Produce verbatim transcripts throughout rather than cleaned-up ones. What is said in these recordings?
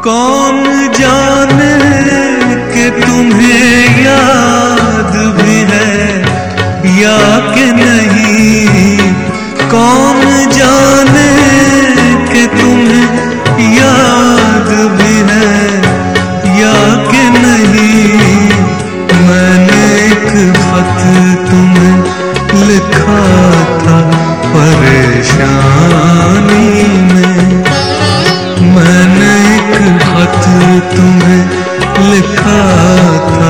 कौन जाने कि तुम्हें याद भी है या कि नहीं, कौन जाने कि तुम्हें याद भी है या कि नहीं। मैंने एक खत तुम्हें लिखा था परेशानी में, मैंने एक खत तुम्हें लिखा था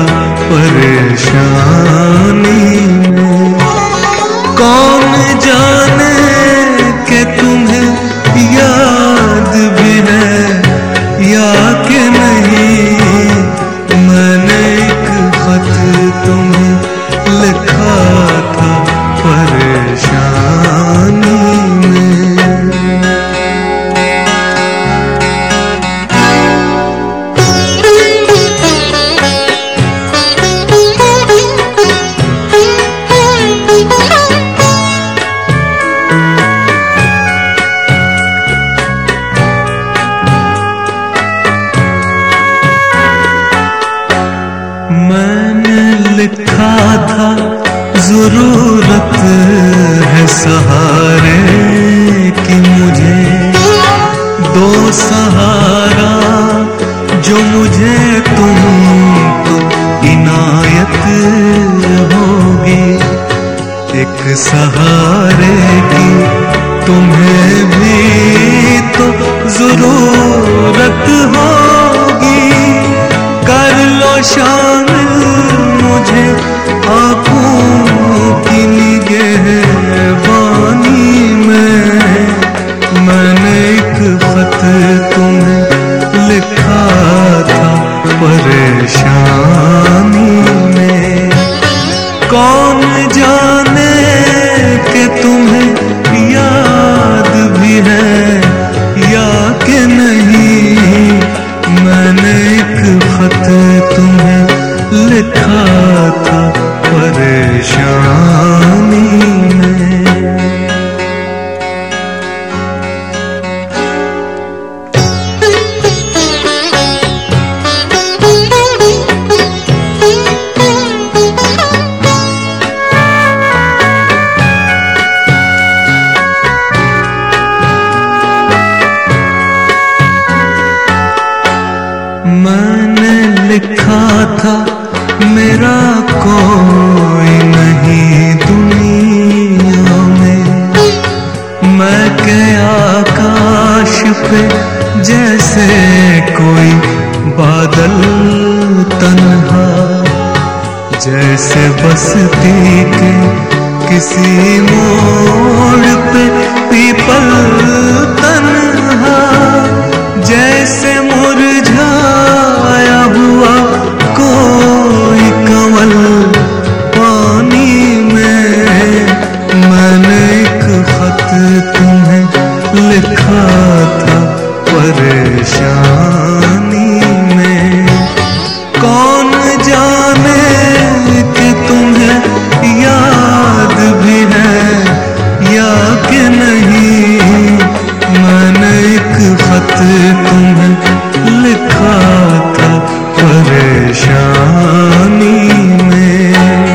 परेशानी में। कौन जाने कि तुम्हें याद भी है या कि नहीं। मैंने एक खत तुम्हें लिखा था परेशानी में। मैंने लिखा था जरूरत है सहारे की मुझे, दो सहारा जो मुझे तुम तो इनायत होगी। एक सहारे की तुम्हें भी तो जरूरत होगी। कर लो शामिल मुझे आँखों की निगहबानी में। मैंने एक खत तुम्हें लिखा था परेशानी में। कौन जाने कि तुम्हें याद भी है या कि नहीं। मैंने एक खत तुम्हें लिखा था परेशानी में। मैंने लिखा था मेरा कोई नहीं दुनिया में। मैं के आकाश पे जैसे कोई बादल तन्हा, जैसे बस्ती के किसी मोड़ पे पीपल तन्हा, जैसे मुरझाया हुआ कोई कमल पानी में। मैंने एक खत तुम्हें लिखा था परेशानी में। कौन जाने कि तुम्हें याद भी है या कि नहीं। मैंने एक खत तुम्हें लिखा था परेशानी में।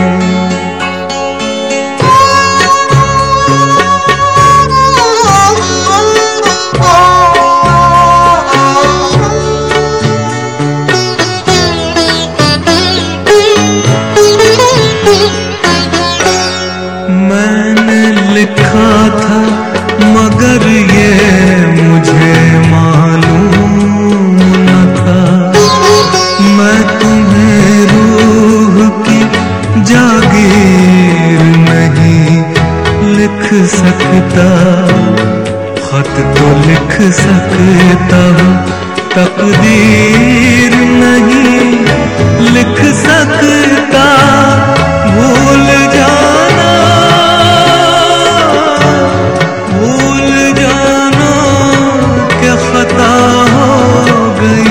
मैंने लिखा था मगर ये मुझे मालूम न था। मैं तुम्हें रूह की जागीर नहीं लिख सकता। खत तो लिख सकता हूँ, तकदीर नहीं लिख सकता। भूल जाना भूल जाना क्या खता हो गई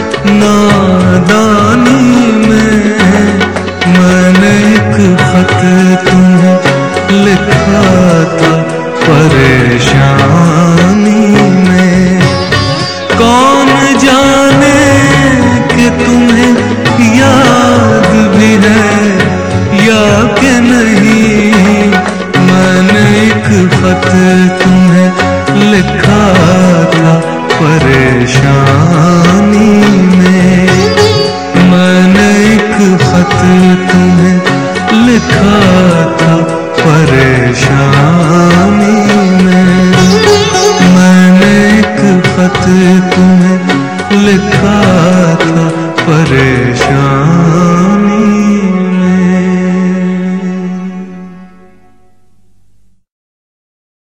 नादानी में। मैंने एक खत तुम्हें लिखा था परेशानी में। कौन जाने एक खत तुम्हें लिखा था परेशानी में, मैंने एक खत तुम्हें लिखा था परेशानी में, मैंने एक खत तुम्हें